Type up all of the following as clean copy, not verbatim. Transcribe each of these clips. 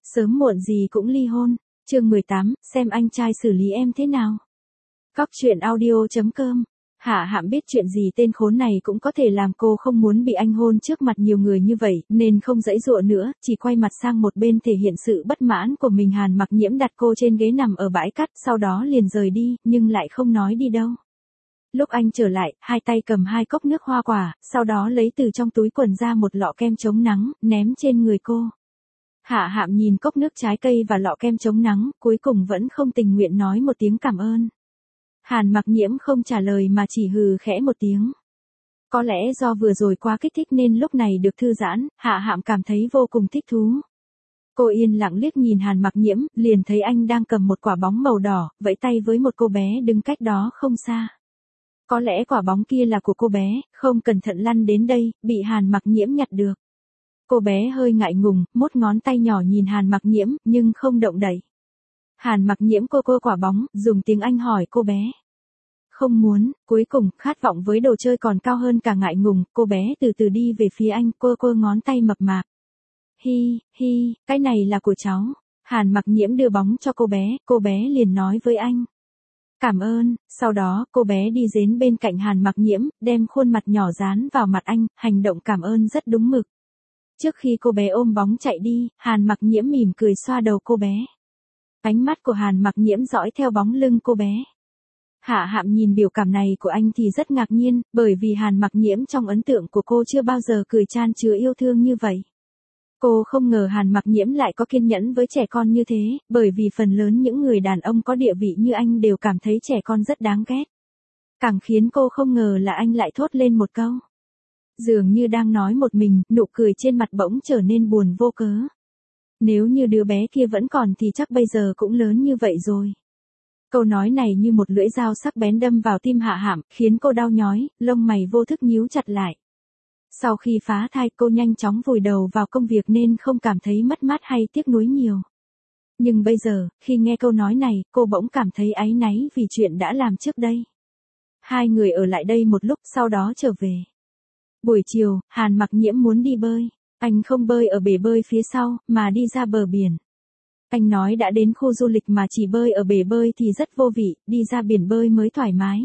Sớm muộn gì cũng ly hôn. Chương 18, xem anh trai xử lý em thế nào. Cóc truyện audio.com. Hạ Hạm biết chuyện gì tên khốn này cũng có thể làm cô không muốn bị anh hôn trước mặt nhiều người như vậy, nên không giãy giụa nữa, chỉ quay mặt sang một bên thể hiện sự bất mãn của mình. Hàn Mặc Nhiễm đặt cô trên ghế nằm ở bãi cát, sau đó liền rời đi, nhưng lại không nói đi đâu. Lúc anh trở lại, hai tay cầm 2 cốc nước hoa quả, sau đó lấy từ trong túi quần ra một lọ kem chống nắng, ném trên người cô. Hạ Hạm nhìn cốc nước trái cây và lọ kem chống nắng, cuối cùng vẫn không tình nguyện nói một tiếng cảm ơn. Hàn Mặc Nhiễm không trả lời mà chỉ hừ khẽ một tiếng. Có lẽ do vừa rồi quá kích thích nên lúc này được thư giãn, Hạ Hạm cảm thấy vô cùng thích thú. Cô yên lặng liếc nhìn Hàn Mặc Nhiễm, liền thấy anh đang cầm một quả bóng màu đỏ, vẫy tay với một cô bé đứng cách đó không xa. Có lẽ quả bóng kia là của cô bé, không cẩn thận lăn đến đây, bị Hàn Mặc Nhiễm nhặt được. Cô bé hơi ngại ngùng, mốt ngón tay nhỏ nhìn Hàn Mặc Nhiễm, nhưng không động đậy. Hàn Mặc Nhiễm cô quả bóng, dùng tiếng Anh hỏi cô bé. Không muốn, cuối cùng, khát vọng với đồ chơi còn cao hơn cả ngại ngùng, cô bé từ từ đi về phía anh, cô ngón tay mập mạp. Hi, cái này là của cháu. Hàn Mặc Nhiễm đưa bóng cho cô bé liền nói với anh. Cảm ơn, sau đó, cô bé đi đến bên cạnh Hàn Mặc Nhiễm, đem khuôn mặt nhỏ dán vào mặt anh, hành động cảm ơn rất đúng mực. Trước khi cô bé ôm bóng chạy đi, Hàn Mặc Nhiễm mỉm cười xoa đầu cô bé. Ánh mắt của Hàn Mặc Nhiễm dõi theo bóng lưng cô bé. Hạ Hạm nhìn biểu cảm này của anh thì rất ngạc nhiên, bởi vì Hàn Mặc Nhiễm trong ấn tượng của cô chưa bao giờ cười chan chứa yêu thương như vậy. Cô không ngờ Hàn Mặc Nhiễm lại có kiên nhẫn với trẻ con như thế, bởi vì phần lớn những người đàn ông có địa vị như anh đều cảm thấy trẻ con rất đáng ghét. Càng khiến cô không ngờ là anh lại thốt lên một câu. Dường như đang nói một mình, nụ cười trên mặt bỗng trở nên buồn vô cớ. Nếu như đứa bé kia vẫn còn thì chắc bây giờ cũng lớn như vậy rồi. Câu nói này như một lưỡi dao sắc bén đâm vào tim Hạ Hạm, khiến cô đau nhói, lông mày vô thức nhíu chặt lại. Sau khi phá thai cô nhanh chóng vùi đầu vào công việc nên không cảm thấy mất mát hay tiếc nuối nhiều. Nhưng bây giờ, khi nghe câu nói này, cô bỗng cảm thấy áy náy vì chuyện đã làm trước đây. Hai người ở lại đây một lúc sau đó trở về. Buổi chiều, Hàn Mặc Nhiễm muốn đi bơi. Anh không bơi ở bể bơi phía sau, mà đi ra bờ biển. Anh nói đã đến khu du lịch mà chỉ bơi ở bể bơi thì rất vô vị, đi ra biển bơi mới thoải mái.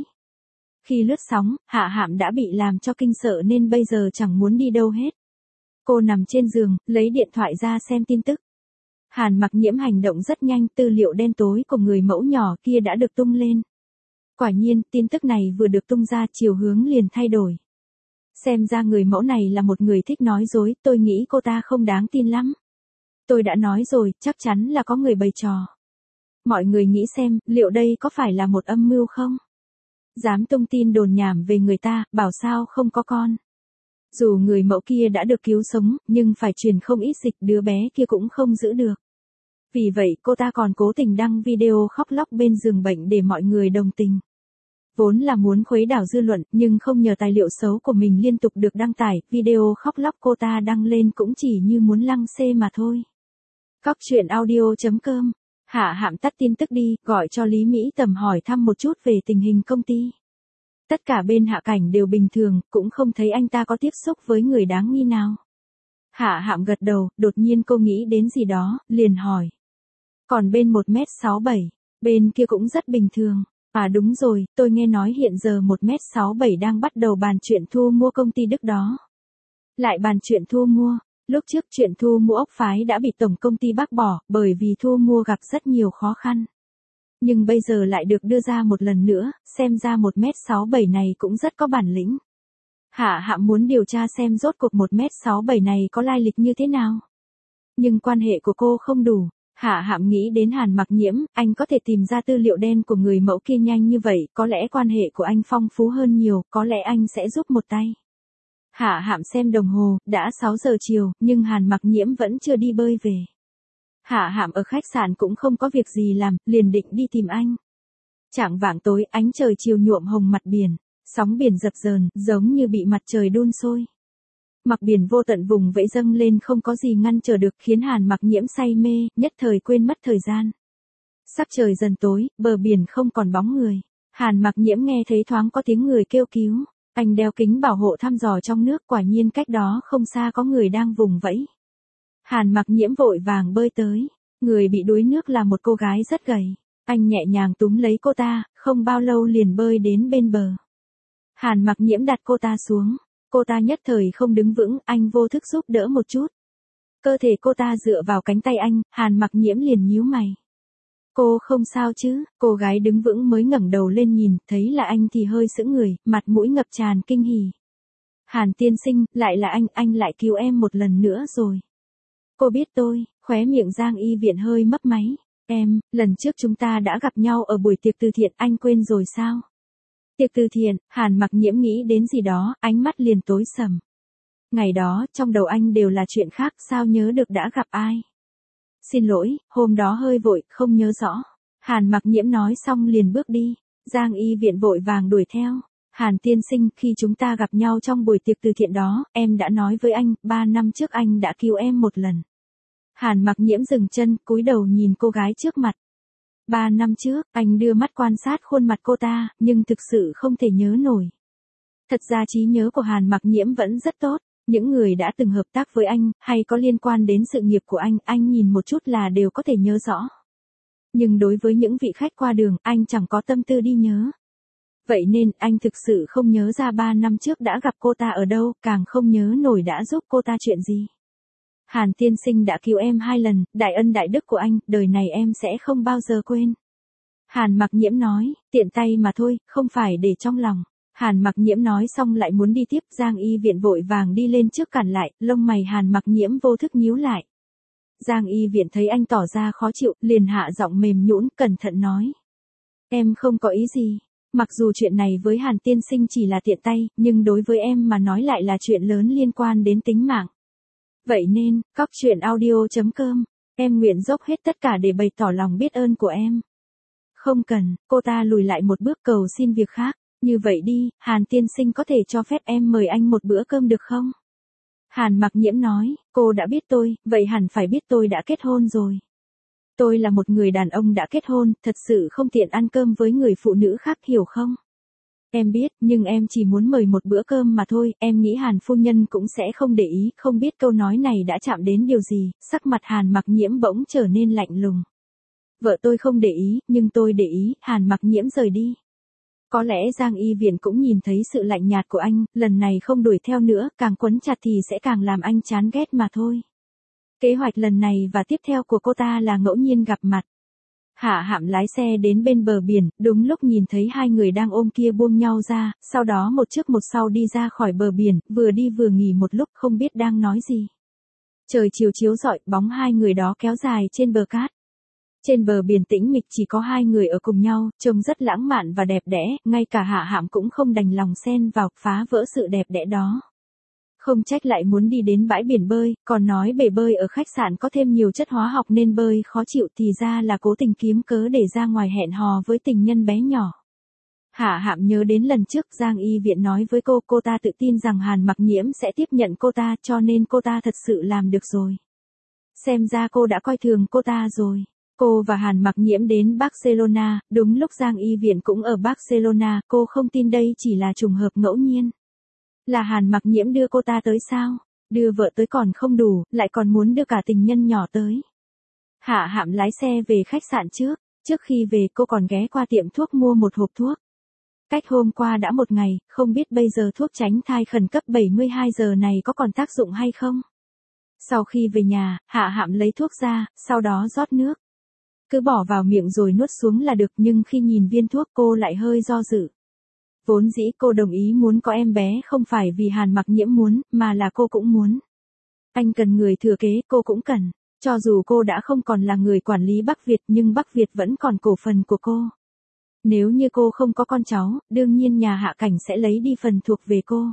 Khi lướt sóng, Hạ Hạm đã bị làm cho kinh sợ nên bây giờ chẳng muốn đi đâu hết. Cô nằm trên giường, lấy điện thoại ra xem tin tức. Hàn Mặc Nhiễm hành động rất nhanh, tư liệu đen tối của người mẫu nhỏ kia đã được tung lên. Quả nhiên, tin tức này vừa được tung ra chiều hướng liền thay đổi. Xem ra người mẫu này là một người thích nói dối, tôi nghĩ cô ta không đáng tin lắm. Tôi đã nói rồi, chắc chắn là có người bày trò. Mọi người nghĩ xem, liệu đây có phải là một âm mưu không? Dám tung tin đồn nhảm về người ta, bảo sao không có con. Dù người mẫu kia đã được cứu sống, nhưng phải truyền không ít dịch, đứa bé kia cũng không giữ được. Vì vậy cô ta còn cố tình đăng video khóc lóc bên giường bệnh để mọi người đồng tình. Vốn là muốn khuấy đảo dư luận, nhưng không nhờ tài liệu xấu của mình liên tục được đăng tải, video khóc lóc cô ta đăng lên cũng chỉ như muốn lăng xê mà thôi. Cóc truyện audio.com. Hạ Hạm tắt tin tức đi, gọi cho Lý Mỹ Tầm hỏi thăm một chút về tình hình công ty. Tất cả bên Hạ Cảnh đều bình thường, cũng không thấy anh ta có tiếp xúc với người đáng nghi nào. Hạ Hạm gật đầu, đột nhiên cô nghĩ đến gì đó, liền hỏi. Còn bên 1m67, bên kia cũng rất bình thường. À đúng rồi, tôi nghe nói hiện giờ 1m67 đang bắt đầu bàn chuyện thu mua công ty Đức đó. Lại bàn chuyện thu mua. Lúc trước chuyện thu mua ốc phái đã bị tổng công ty bác bỏ, bởi vì thu mua gặp rất nhiều khó khăn. Nhưng bây giờ lại được đưa ra một lần nữa, xem ra 1m67 này cũng rất có bản lĩnh. Hạ Hạm muốn điều tra xem rốt cuộc 1m67 này có lai lịch như thế nào. Nhưng quan hệ của cô không đủ. Hạ Hạm nghĩ đến Hàn Mặc Nhiễm, anh có thể tìm ra tư liệu đen của người mẫu kia nhanh như vậy, có lẽ quan hệ của anh phong phú hơn nhiều, có lẽ anh sẽ giúp một tay. Hạ Hạm xem đồng hồ, đã 6 giờ chiều, nhưng Hàn Mặc Nhiễm vẫn chưa đi bơi về. Hạ Hạm ở khách sạn cũng không có việc gì làm, liền định đi tìm anh. Chạng vạng tối, ánh trời chiều nhuộm hồng mặt biển, sóng biển dập dờn, giống như bị mặt trời đun sôi. Mặt biển vô tận vùng vẫy dâng lên không có gì ngăn trở được, khiến Hàn Mặc Nhiễm say mê, nhất thời quên mất thời gian. Sắc trời dần tối, bờ biển không còn bóng người. Hàn Mặc Nhiễm nghe thấy thoáng có tiếng người kêu cứu. Anh đeo kính bảo hộ thăm dò trong nước, quả nhiên cách đó không xa có người đang vùng vẫy. Hàn Mặc Nhiễm vội vàng bơi tới. Người bị đuối nước là một cô gái rất gầy. Anh nhẹ nhàng túm lấy cô ta, không bao lâu liền bơi đến bên bờ. Hàn Mặc Nhiễm đặt cô ta xuống. Cô ta nhất thời không đứng vững, anh vô thức giúp đỡ một chút. Cơ thể cô ta dựa vào cánh tay anh, Hàn Mặc Nhiễm liền nhíu mày. Cô không sao chứ? Cô gái đứng vững mới ngẩng đầu lên nhìn, thấy là anh thì hơi sững người, mặt mũi ngập tràn kinh hỉ. Hàn tiên sinh, lại là anh lại cứu em một lần nữa rồi. Cô biết tôi, khóe miệng Giang Y Viện hơi mấp máy. Em, lần trước chúng ta đã gặp nhau ở buổi tiệc từ thiện, anh quên rồi sao? Tiệc từ thiện, Hàn Mặc Nhiễm nghĩ đến gì đó, ánh mắt liền tối sầm. Ngày đó, trong đầu anh đều là chuyện khác, sao nhớ được đã gặp ai? Xin lỗi, hôm đó hơi vội, không nhớ rõ. Hàn Mặc Nhiễm nói xong liền bước đi. Giang Y Viện vội vàng đuổi theo. Hàn tiên sinh, khi chúng ta gặp nhau trong buổi tiệc từ thiện đó, em đã nói với anh, 3 năm trước anh đã cứu em một lần. Hàn Mặc Nhiễm dừng chân, cúi đầu nhìn cô gái trước mặt. 3 năm trước, anh đưa mắt quan sát khuôn mặt cô ta, nhưng thực sự không thể nhớ nổi. Thật ra trí nhớ của Hàn Mặc Nhiễm vẫn rất tốt. Những người đã từng hợp tác với anh, hay có liên quan đến sự nghiệp của anh nhìn một chút là đều có thể nhớ rõ. Nhưng đối với những vị khách qua đường, anh chẳng có tâm tư đi nhớ. Vậy nên, anh thực sự không nhớ ra 3 năm trước đã gặp cô ta ở đâu, càng không nhớ nổi đã giúp cô ta chuyện gì. Hàn tiên sinh đã cứu em 2 lần, đại ân đại đức của anh, đời này em sẽ không bao giờ quên. Hàn Mặc Nhiễm nói, tiện tay mà thôi, không phải để trong lòng. Hàn Mặc Nhiễm nói xong lại muốn đi tiếp, Giang Y Viện vội vàng đi lên trước cản lại, lông mày Hàn Mặc Nhiễm vô thức nhíu lại. Giang Y Viện thấy anh tỏ ra khó chịu, liền hạ giọng mềm nhũn, cẩn thận nói. Em không có ý gì, mặc dù chuyện này với Hàn tiên sinh chỉ là tiện tay, nhưng đối với em mà nói lại là chuyện lớn liên quan đến tính mạng. Vậy nên, coctruyện.audio.com, em nguyện dốc hết tất cả để bày tỏ lòng biết ơn của em. Không cần, cô ta lùi lại một bước cầu xin việc khác. Như vậy đi, Hàn tiên sinh có thể cho phép em mời anh một bữa cơm được không? Hàn Mặc Nhiễm nói, cô đã biết tôi, vậy hẳn phải biết tôi đã kết hôn rồi. Tôi là một người đàn ông đã kết hôn, thật sự không tiện ăn cơm với người phụ nữ khác, hiểu không? Em biết, nhưng em chỉ muốn mời một bữa cơm mà thôi, em nghĩ Hàn phu nhân cũng sẽ không để ý, không biết câu nói này đã chạm đến điều gì, sắc mặt Hàn Mặc Nhiễm bỗng trở nên lạnh lùng. Vợ tôi không để ý, nhưng tôi để ý, Hàn Mặc Nhiễm rời đi. Có lẽ Giang Y Viện cũng nhìn thấy sự lạnh nhạt của anh, lần này không đuổi theo nữa, càng quấn chặt thì sẽ càng làm anh chán ghét mà thôi. Kế hoạch lần này và tiếp theo của cô ta là ngẫu nhiên gặp mặt. Hạ Hạm lái xe đến bên bờ biển, đúng lúc nhìn thấy hai người đang ôm kia buông nhau ra, sau đó một trước một sau đi ra khỏi bờ biển, vừa đi vừa nghỉ một lúc không biết đang nói gì. Trời chiều chiếu rọi, bóng hai người đó kéo dài trên bờ cát. Trên bờ biển tĩnh mịch chỉ có hai người ở cùng nhau, trông rất lãng mạn và đẹp đẽ, ngay cả Hạ Hạm cũng không đành lòng xen vào, phá vỡ sự đẹp đẽ đó. Không trách lại muốn đi đến bãi biển bơi, còn nói bể bơi ở khách sạn có thêm nhiều chất hóa học nên bơi khó chịu, thì ra là cố tình kiếm cớ để ra ngoài hẹn hò với tình nhân bé nhỏ. Hạ Hạm nhớ đến lần trước Giang Y Viện nói với cô ta tự tin rằng Hàn Mặc Nhiễm sẽ tiếp nhận cô ta, cho nên cô ta thật sự làm được rồi. Xem ra cô đã coi thường cô ta rồi. Cô và Hàn Mặc Nhiễm đến Barcelona, đúng lúc Giang Y Viện cũng ở Barcelona, cô không tin đây chỉ là trùng hợp ngẫu nhiên. Là Hàn Mặc Nhiễm đưa cô ta tới sao? Đưa vợ tới còn không đủ, lại còn muốn đưa cả tình nhân nhỏ tới. Hạ Hạm lái xe về khách sạn trước khi về cô còn ghé qua tiệm thuốc mua một hộp thuốc. Cách hôm qua đã 1 ngày, không biết bây giờ thuốc tránh thai khẩn cấp 72 giờ này có còn tác dụng hay không? Sau khi về nhà, Hạ Hạm lấy thuốc ra, sau đó rót nước. Cứ bỏ vào miệng rồi nuốt xuống là được, nhưng khi nhìn viên thuốc cô lại hơi do dự. Vốn dĩ cô đồng ý muốn có em bé không phải vì Hàn Mặc Nhiễm muốn, mà là cô cũng muốn. Anh cần người thừa kế, cô cũng cần. Cho dù cô đã không còn là người quản lý Bắc Việt nhưng Bắc Việt vẫn còn cổ phần của cô. Nếu như cô không có con cháu, đương nhiên nhà Hạ Cảnh sẽ lấy đi phần thuộc về cô.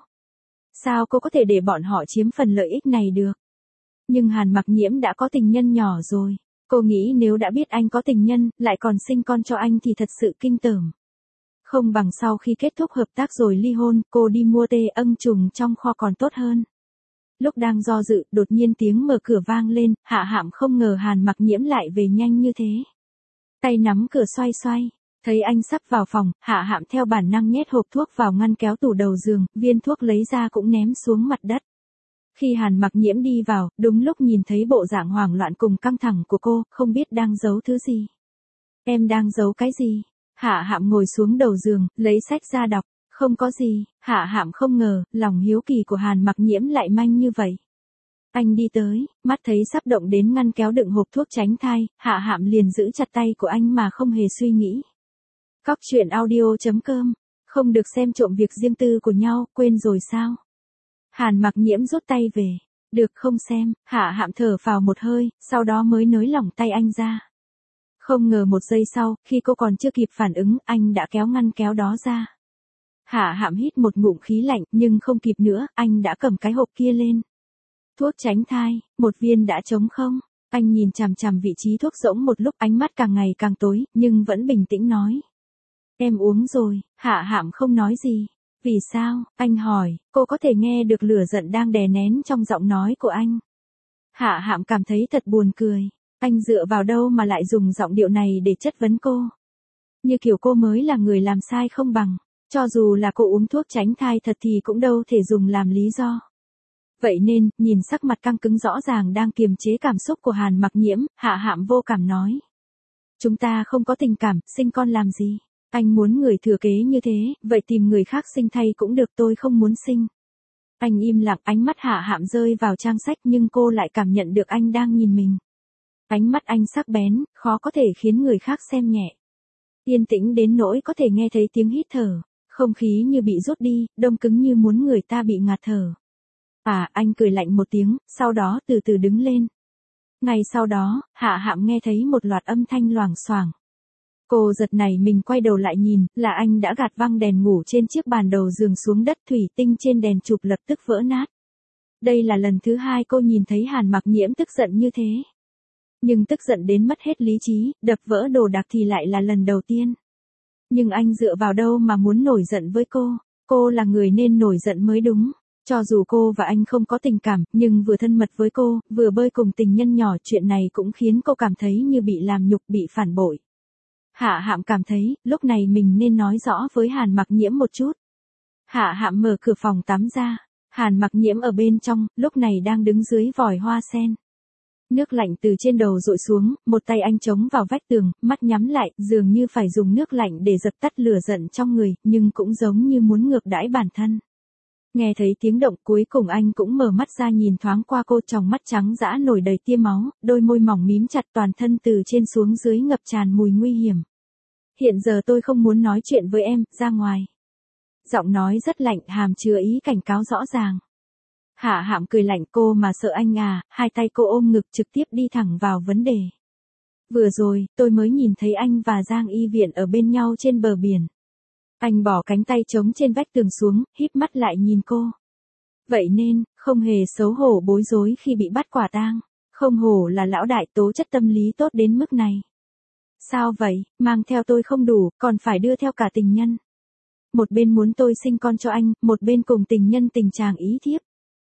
Sao cô có thể để bọn họ chiếm phần lợi ích này được? Nhưng Hàn Mặc Nhiễm đã có tình nhân nhỏ rồi. Cô nghĩ nếu đã biết anh có tình nhân, lại còn sinh con cho anh thì thật sự kinh tởm. Không bằng sau khi kết thúc hợp tác rồi ly hôn, cô đi mua tê âng trùng trong kho còn tốt hơn. Lúc đang do dự, đột nhiên tiếng mở cửa vang lên, Hạ Hạm không ngờ Hàn Mặc Nhiễm lại về nhanh như thế. Tay nắm cửa xoay xoay, thấy anh sắp vào phòng, Hạ Hạm theo bản năng nhét hộp thuốc vào ngăn kéo tủ đầu giường, viên thuốc lấy ra cũng ném xuống mặt đất. Khi Hàn Mặc Nhiễm đi vào, đúng lúc nhìn thấy bộ dạng hoảng loạn cùng căng thẳng của cô, không biết đang giấu thứ gì. Em đang giấu cái gì? Hạ Hạm ngồi xuống đầu giường, lấy sách ra đọc. Không có gì. Hạ Hạm không ngờ, lòng hiếu kỳ của Hàn Mặc Nhiễm lại manh như vậy. Anh đi tới, mắt thấy sắp động đến ngăn kéo đựng hộp thuốc tránh thai, Hạ Hạm liền giữ chặt tay của anh mà không hề suy nghĩ. Cóc truyện audio.com. Không được xem trộm việc riêng tư của nhau, quên rồi sao? Hàn Mặc Nhiễm rút tay về. Được không xem. Hạ Hạm thở phào một hơi, sau đó mới nới lỏng tay anh ra. Không ngờ một giây sau, khi cô còn chưa kịp phản ứng, anh đã kéo ngăn kéo đó ra. Hạ Hạm hít một ngụm khí lạnh, nhưng không kịp nữa, anh đã cầm cái hộp kia lên. Thuốc tránh thai, một viên đã trống không? Anh nhìn chằm chằm vị trí thuốc rỗng một lúc, ánh mắt càng ngày càng tối, nhưng vẫn bình tĩnh nói. Em uống rồi. Hạ Hạm không nói gì. Vì sao? Anh hỏi. Cô có thể nghe được lửa giận đang đè nén trong giọng nói của anh. Hạ Hạm cảm thấy thật buồn cười. Anh dựa vào đâu mà lại dùng giọng điệu này để chất vấn cô? Như kiểu cô mới là người làm sai không bằng. Cho dù là cô uống thuốc tránh thai thật thì cũng đâu thể dùng làm lý do. Vậy nên, nhìn sắc mặt căng cứng rõ ràng đang kiềm chế cảm xúc của Hàn Mặc Nhiễm, Hạ Hạm vô cảm nói. Chúng ta không có tình cảm, sinh con làm gì? Anh muốn người thừa kế như thế, vậy tìm người khác sinh thay cũng được, tôi không muốn sinh. Anh im lặng, ánh mắt Hạ Hạm rơi vào trang sách nhưng cô lại cảm nhận được anh đang nhìn mình. Ánh mắt anh sắc bén, khó có thể khiến người khác xem nhẹ. Yên tĩnh đến nỗi có thể nghe thấy tiếng hít thở, không khí như bị rút đi, đông cứng như muốn người ta bị ngạt thở. Anh cười lạnh một tiếng, sau đó từ từ đứng lên. Ngay sau đó, Hạ Hạm nghe thấy một loạt âm thanh loảng xoảng. Cô giật nảy mình quay đầu lại nhìn, là anh đã gạt văng đèn ngủ trên chiếc bàn đầu giường xuống đất, thủy tinh trên đèn chụp lập tức vỡ nát. Đây là lần thứ hai cô nhìn thấy Hàn Mặc Nhiễm tức giận như thế. Nhưng tức giận đến mất hết lý trí, đập vỡ đồ đạc thì lại là lần đầu tiên. Nhưng anh dựa vào đâu mà muốn nổi giận với cô là người nên nổi giận mới đúng. Cho dù cô và anh không có tình cảm, nhưng vừa thân mật với cô, vừa bơi cùng tình nhân nhỏ, chuyện này cũng khiến cô cảm thấy như bị làm nhục, bị phản bội. Hạ Hạm cảm thấy, lúc này mình nên nói rõ với Hàn Mặc Nhiễm một chút. Hạ Hạm mở cửa phòng tắm ra. Hàn Mặc Nhiễm ở bên trong, lúc này đang đứng dưới vòi hoa sen. Nước lạnh từ trên đầu dội xuống, một tay anh chống vào vách tường, mắt nhắm lại, dường như phải dùng nước lạnh để dập tắt lửa giận trong người, nhưng cũng giống như muốn ngược đãi bản thân. Nghe thấy tiếng động, cuối cùng anh cũng mở mắt ra nhìn thoáng qua cô, tròng mắt trắng dã nổi đầy tia máu, đôi môi mỏng mím chặt, toàn thân từ trên xuống dưới ngập tràn mùi nguy hiểm. Hiện giờ tôi không muốn nói chuyện với em, ra ngoài. Giọng nói rất lạnh, hàm chứa ý cảnh cáo rõ ràng. Hạ Hạm cười lạnh, cô mà sợ anh à? Hai tay cô ôm ngực trực tiếp đi thẳng vào vấn đề. Vừa rồi, tôi mới nhìn thấy anh và Giang Y Viện ở bên nhau trên bờ biển. Anh bỏ cánh tay trống trên vách tường xuống, híp mắt lại nhìn cô. Vậy nên, không hề xấu hổ bối rối khi bị bắt quả tang. Không hổ là lão đại, tố chất tâm lý tốt đến mức này. Sao vậy, mang theo tôi không đủ, còn phải đưa theo cả tình nhân. Một bên muốn tôi sinh con cho anh, một bên cùng tình nhân tình chàng ý thiếp.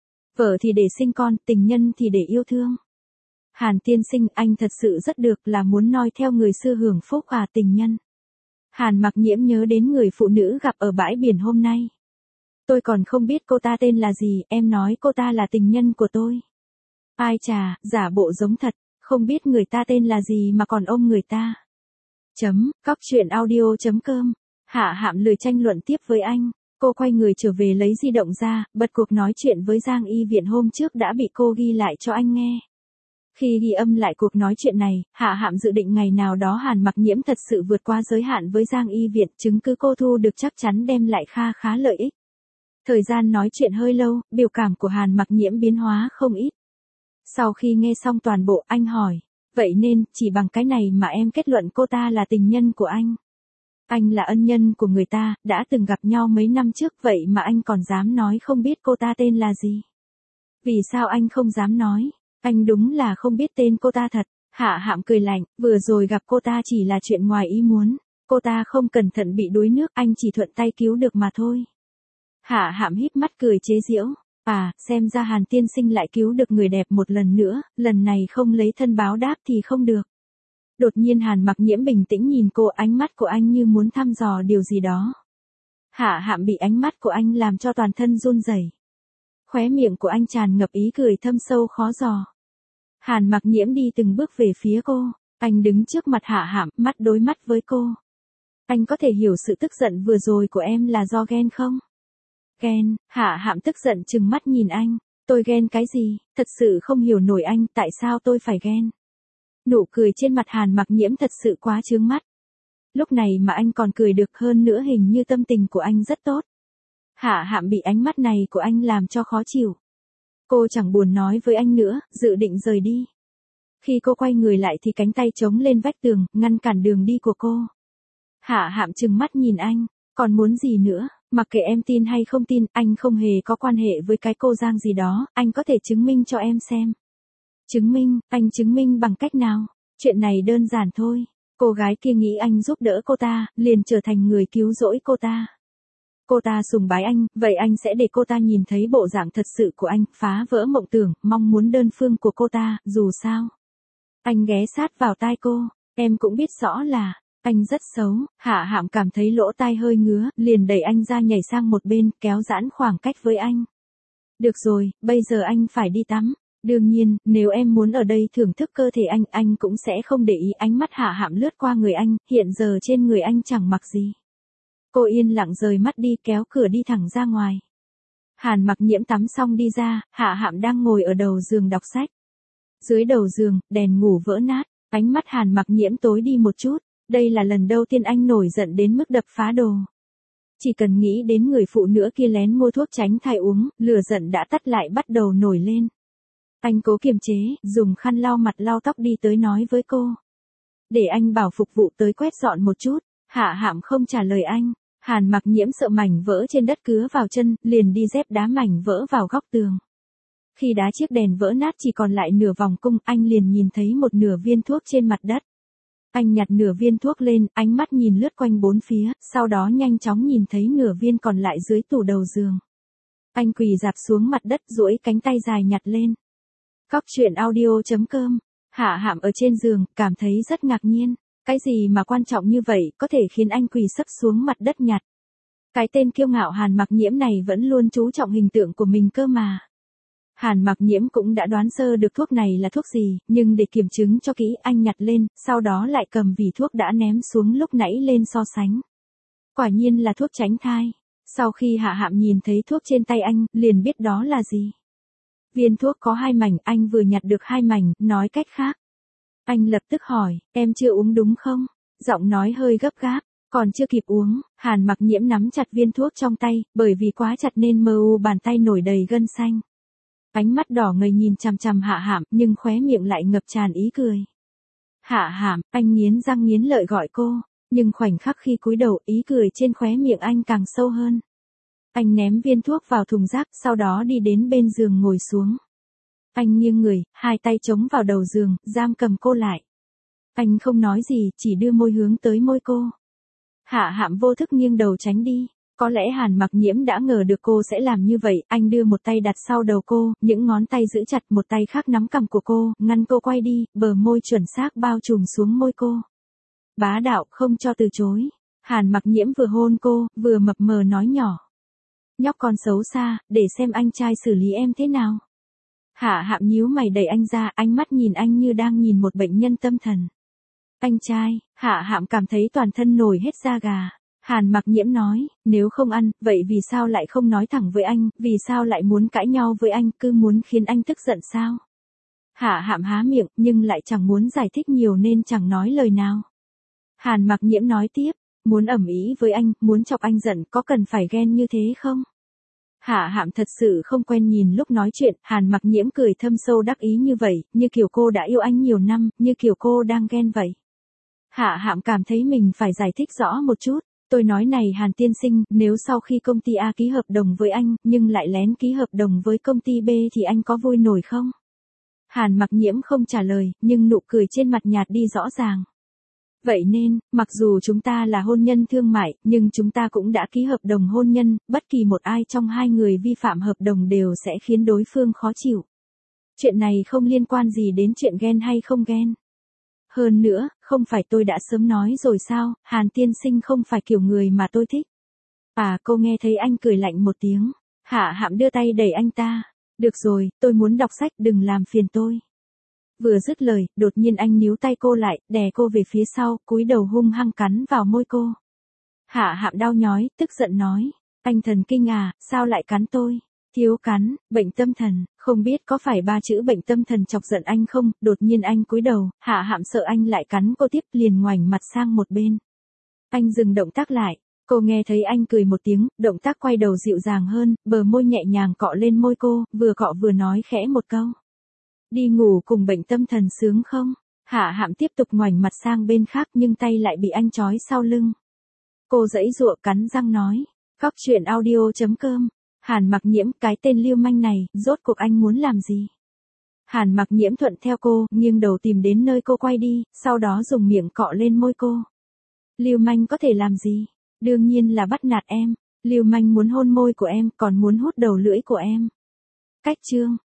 Vợ thì để sinh con, tình nhân thì để yêu thương. Hàn tiên sinh, anh thật sự rất được, là muốn noi theo người xưa hưởng phúc à? Tình nhân. Hàn Mặc Nhiễm nhớ đến người phụ nữ gặp ở bãi biển hôm nay. Tôi còn không biết cô ta tên là gì, em nói cô ta là tình nhân của tôi. Ai chà, giả bộ giống thật, không biết người ta tên là gì mà còn ôm người ta. Cóc truyện audio.com. Hạ Hạm lười tranh luận tiếp với anh. Cô quay người trở về lấy di động ra, bật cuộc nói chuyện với Giang Y Viện hôm trước đã bị cô ghi lại cho anh nghe. Khi ghi âm lại cuộc nói chuyện này, Hạ Hạm dự định ngày nào đó Hàn Mặc Nhiễm thật sự vượt qua giới hạn với Giang Y Viện, chứng cứ cô thu được chắc chắn đem lại khá lợi ích. Thời gian nói chuyện hơi lâu, biểu cảm của Hàn Mặc Nhiễm biến hóa không ít. Sau khi nghe xong toàn bộ, anh hỏi, vậy nên, chỉ bằng cái này mà em kết luận cô ta là tình nhân của anh. Anh là ân nhân của người ta, đã từng gặp nhau mấy năm trước, vậy mà anh còn dám nói không biết cô ta tên là gì. Vì sao anh không dám nói? Anh đúng là không biết tên cô ta thật. Hạ Hạm cười lạnh, vừa rồi gặp cô ta chỉ là chuyện ngoài ý muốn. Cô ta không cẩn thận bị đuối nước, anh chỉ thuận tay cứu được mà thôi. Hạ Hạm híp mắt cười chế giễu. Xem ra Hàn tiên sinh lại cứu được người đẹp một lần nữa, lần này không lấy thân báo đáp thì không được. Đột nhiên Hàn Mặc Nhiễm bình tĩnh nhìn cô, ánh mắt của anh như muốn thăm dò điều gì đó. Hạ Hạm bị ánh mắt của anh làm cho toàn thân run rẩy. Khóe miệng của anh tràn ngập ý cười thâm sâu khó dò. Hàn Mặc Nhiễm đi từng bước về phía cô, anh đứng trước mặt Hạ Hạm, mắt đối mắt với cô. Anh có thể hiểu sự tức giận vừa rồi của em là do ghen không? Ghen, Hạ Hạm tức giận trừng mắt nhìn anh. Tôi ghen cái gì, thật sự không hiểu nổi anh, tại sao tôi phải ghen? Nụ cười trên mặt Hàn Mặc Nhiễm thật sự quá chướng mắt. Lúc này mà anh còn cười được, hơn nữa hình như tâm tình của anh rất tốt. Hạ Hạm bị ánh mắt này của anh làm cho khó chịu. Cô chẳng buồn nói với anh nữa, dự định rời đi. Khi cô quay người lại thì cánh tay chống lên vách tường, ngăn cản đường đi của cô. Hạ Hạm trừng mắt nhìn anh, còn muốn gì nữa, mặc kệ em tin hay không tin, anh không hề có quan hệ với cái cô Giang gì đó, anh có thể chứng minh cho em xem. Chứng minh, anh chứng minh bằng cách nào? Chuyện này đơn giản thôi. Cô gái kia nghĩ anh giúp đỡ cô ta, liền trở thành người cứu rỗi cô ta. Cô ta sùng bái anh, vậy anh sẽ để cô ta nhìn thấy bộ dạng thật sự của anh, phá vỡ mộng tưởng, mong muốn đơn phương của cô ta, dù sao. Anh ghé sát vào tai cô, em cũng biết rõ là, anh rất xấu. Hạ Hạm cảm thấy lỗ tai hơi ngứa, liền đẩy anh ra nhảy sang một bên, kéo giãn khoảng cách với anh. Được rồi, bây giờ anh phải đi tắm. Đương nhiên, nếu em muốn ở đây thưởng thức cơ thể anh cũng sẽ không để ý. Ánh mắt Hạ Hạm lướt qua người anh, hiện giờ trên người anh chẳng mặc gì. Cô yên lặng rời mắt đi, kéo cửa đi thẳng ra ngoài. Hàn Mặc Nhiễm tắm xong đi ra, Hạ Hạm đang ngồi ở đầu giường đọc sách. Dưới đầu giường, đèn ngủ vỡ nát, ánh mắt Hàn Mặc Nhiễm tối đi một chút. Đây là lần đầu tiên anh nổi giận đến mức đập phá đồ. Chỉ cần nghĩ đến người phụ nữ kia lén mua thuốc tránh thai uống, lửa giận đã tắt lại bắt đầu nổi lên. Anh cố kiềm chế, dùng khăn lau mặt lau tóc đi tới nói với cô. Để anh bảo phục vụ tới quét dọn một chút. Hạ Hạm không trả lời anh. Hàn Mặc Nhiễm sợ mảnh vỡ trên đất cứa vào chân, liền đi dép đá mảnh vỡ vào góc tường. Khi đá chiếc đèn vỡ nát chỉ còn lại nửa vòng cung, anh liền nhìn thấy một nửa viên thuốc trên mặt đất. Anh nhặt nửa viên thuốc lên, ánh mắt nhìn lướt quanh bốn phía, sau đó nhanh chóng nhìn thấy nửa viên còn lại dưới tủ đầu giường. Anh quỳ rạp xuống mặt đất, duỗi cánh tay dài nhặt lên. Cóc truyện audio.com. Hạ Hạm ở trên giường, cảm thấy rất ngạc nhiên. Cái gì mà quan trọng như vậy, có thể khiến anh quỳ sấp xuống mặt đất nhặt. Cái tên kiêu ngạo Hàn Mặc Nhiễm này vẫn luôn chú trọng hình tượng của mình cơ mà. Hàn Mặc Nhiễm cũng đã đoán sơ được thuốc này là thuốc gì, nhưng để kiểm chứng cho kỹ anh nhặt lên, sau đó lại cầm vỉ thuốc đã ném xuống lúc nãy lên so sánh. Quả nhiên là thuốc tránh thai. Sau khi Hạ Hạm nhìn thấy thuốc trên tay anh, liền biết đó là gì. Viên thuốc có 2 mảnh, anh vừa nhặt được 2 mảnh, nói cách khác. Anh lập tức hỏi, em chưa uống đúng không? Giọng nói hơi gấp gáp, còn chưa kịp uống. Hàn Mặc Nhiễm nắm chặt viên thuốc trong tay, bởi vì quá chặt nên bàn tay nổi đầy gân xanh. Ánh mắt đỏ ngời nhìn chằm chằm Hạ Hạm, nhưng khóe miệng lại ngập tràn ý cười. Hạ Hạm, anh nghiến răng nghiến lợi gọi cô, nhưng khoảnh khắc khi cúi đầu, ý cười trên khóe miệng anh càng sâu hơn. Anh ném viên thuốc vào thùng rác, sau đó đi đến bên giường ngồi xuống. Anh nghiêng người, hai tay chống vào đầu giường, giam cầm cô lại. Anh không nói gì, chỉ đưa môi hướng tới môi cô. Hạ Hạm vô thức nghiêng đầu tránh đi. Có lẽ Hàn Mặc Nhiễm đã ngờ được cô sẽ làm như vậy, anh đưa một tay đặt sau đầu cô, những ngón tay giữ chặt, một tay khác nắm cằm của cô, ngăn cô quay đi, bờ môi chuẩn xác bao trùm xuống môi cô. Bá đạo, không cho từ chối. Hàn Mặc Nhiễm vừa hôn cô, vừa mập mờ nói nhỏ. Nhóc con xấu xa, để xem anh trai xử lý em thế nào. Hạ Hạm nhíu mày đẩy anh ra, ánh mắt nhìn anh như đang nhìn một bệnh nhân tâm thần. Anh trai, Hạ Hạm cảm thấy toàn thân nổi hết da gà. Hàn Mặc Nhiễm nói, nếu không ăn, vậy vì sao lại không nói thẳng với anh, vì sao lại muốn cãi nhau với anh, cứ muốn khiến anh tức giận sao? Hạ Hạm há miệng, nhưng lại chẳng muốn giải thích nhiều nên chẳng nói lời nào. Hàn Mặc Nhiễm nói tiếp, muốn ầm ĩ với anh, muốn chọc anh giận, có cần phải ghen như thế không? Hạ Hạm thật sự không quen nhìn lúc nói chuyện, Hàn Mặc Nhiễm cười thâm sâu đắc ý như vậy, như kiểu cô đã yêu anh nhiều năm, như kiểu cô đang ghen vậy. Hạ Hạm cảm thấy mình phải giải thích rõ một chút. Tôi nói này Hàn tiên sinh, nếu sau khi công ty A ký hợp đồng với anh, nhưng lại lén ký hợp đồng với công ty B thì anh có vui nổi không? Hàn Mặc Nhiễm không trả lời, nhưng nụ cười trên mặt nhạt đi rõ ràng. Vậy nên, mặc dù chúng ta là hôn nhân thương mại, nhưng chúng ta cũng đã ký hợp đồng hôn nhân, bất kỳ một ai trong hai người vi phạm hợp đồng đều sẽ khiến đối phương khó chịu. Chuyện này không liên quan gì đến chuyện ghen hay không ghen. Hơn nữa, không phải tôi đã sớm nói rồi sao, Hàn tiên sinh không phải kiểu người mà tôi thích. À, cô nghe thấy anh cười lạnh một tiếng. Hạ Hạm đưa tay đẩy anh ta. Được rồi, tôi muốn đọc sách, đừng làm phiền tôi. Vừa dứt lời, đột nhiên anh níu tay cô lại, đè cô về phía sau, cúi đầu hung hăng cắn vào môi cô. Hạ Hạm đau nhói, tức giận nói. Anh thần kinh à, sao lại cắn tôi? Thiếu cắn, bệnh tâm thần, không biết có phải 3 chữ bệnh tâm thần chọc giận anh không? Đột nhiên anh cúi đầu, Hạ Hạm sợ anh lại cắn cô tiếp, liền ngoảnh mặt sang một bên. Anh dừng động tác lại. Cô nghe thấy anh cười một tiếng, động tác quay đầu dịu dàng hơn, bờ môi nhẹ nhàng cọ lên môi cô, vừa cọ vừa nói khẽ một câu. Đi ngủ cùng bệnh tâm thần sướng không? Hạ Hạm tiếp tục ngoảnh mặt sang bên khác nhưng tay lại bị anh trói sau lưng. Cô giãy giụa cắn răng nói. Cóc truyện audio.com. Hàn Mặc Nhiễm, cái tên lưu manh này, rốt cuộc anh muốn làm gì? Hàn Mặc Nhiễm thuận theo cô, nghiêng đầu tìm đến nơi cô quay đi, sau đó dùng miệng cọ lên môi cô. Lưu manh có thể làm gì? Đương nhiên là bắt nạt em. Lưu manh muốn hôn môi của em, còn muốn hút đầu lưỡi của em. Cách chương.